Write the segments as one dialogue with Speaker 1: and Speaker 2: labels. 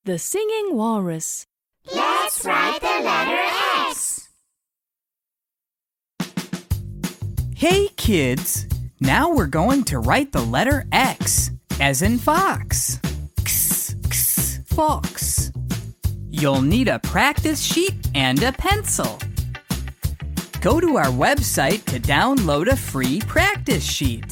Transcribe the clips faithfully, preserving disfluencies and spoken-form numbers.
Speaker 1: The Singing Walrus.
Speaker 2: Let's write the letter X.
Speaker 3: Hey kids, now we're going to write the letter X, as in fox. X, x, fox. You'll need a practice sheet and a pencil. Go to our website to download a free practice sheet.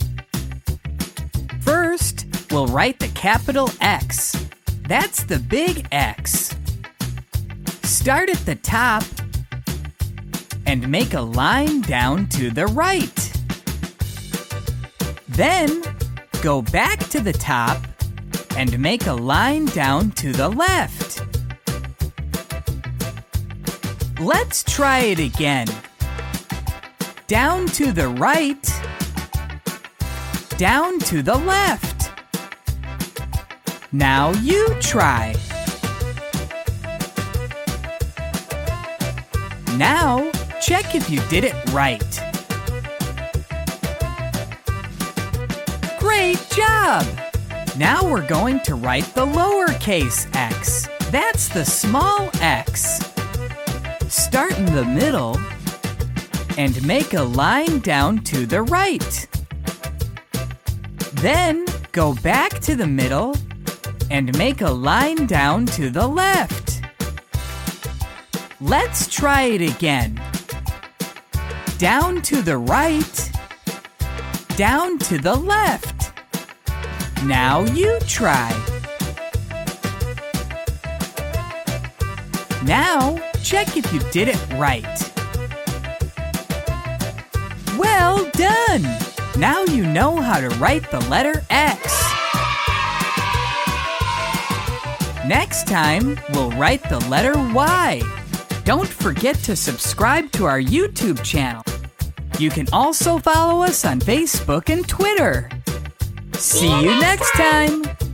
Speaker 3: First, we'll write the capital X. That's the big X. Start at the top and make a line down to the right. Then, go back to the top and make a line down to the left. Let's try it again. Down to the right, down to the left. Now you try. Now, check if you did it right. Great job! Now we're going to write the lowercase x. That's the small x. Start in the middle and make a line down to the right. Then go back to the middle and make a line down to the left. Let's try it again. Down to the right, down to the left. Now you try. Now, check if you did it right. Well done! Now you know how to write the letter X. Next time, we'll write the letter Y. Don't forget to subscribe to our YouTube channel. You can also follow us on Facebook and Twitter. See you next time!